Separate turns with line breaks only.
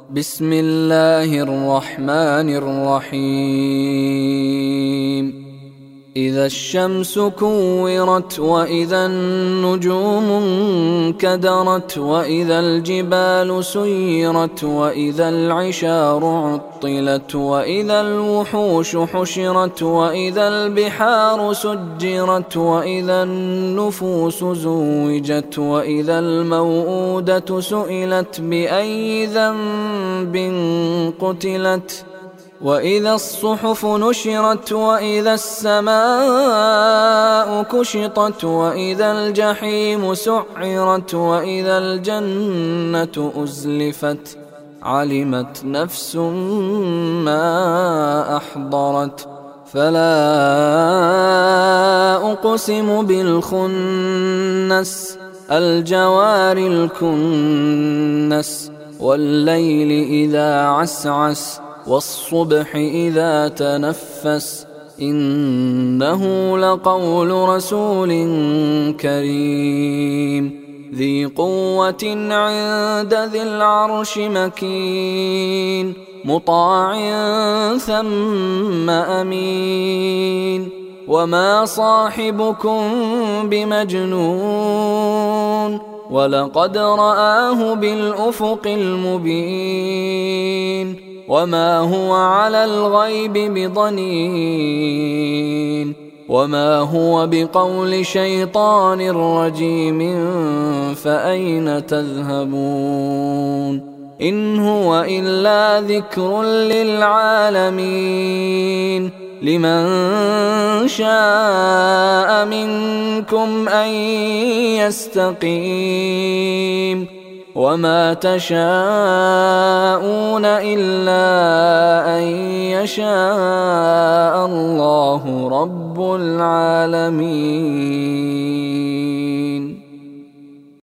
بسم الله الرحمن الرحيم. إذا الشمس كورت وإذا النجوم انكدرت وإذا الجبال سيرت وإذا العشار عطلت وإذا الوحوش حشرت وإذا البحار سجرت وإذا النفوس زوجت وإذا الموءودة سئلت بأي ذنب قتلت وإذا الصحف نشرت وإذا السماء كشطت وإذا الجحيم سعرت وإذا الجنة أزلفت علمت نفس ما أحضرت فلا أقسم بالخنس الجوار الكنس والليل إذا عسعس والصبح إذا تنفس إنه لقول رسول كريم ذي قوة عند ذي العرش مكين مطاع ثم أمين وما صاحبكم بمجنون ولقد رآه بالأفق المبين وما هو على الغيب بضنين وما هو بقول شيطان رجيم فأين تذهبون إن هو إلا ذكر للعالمين لمن شاء منكم أن يستقيم وما تشاءون إلا أن يشاء الله رب العالمين.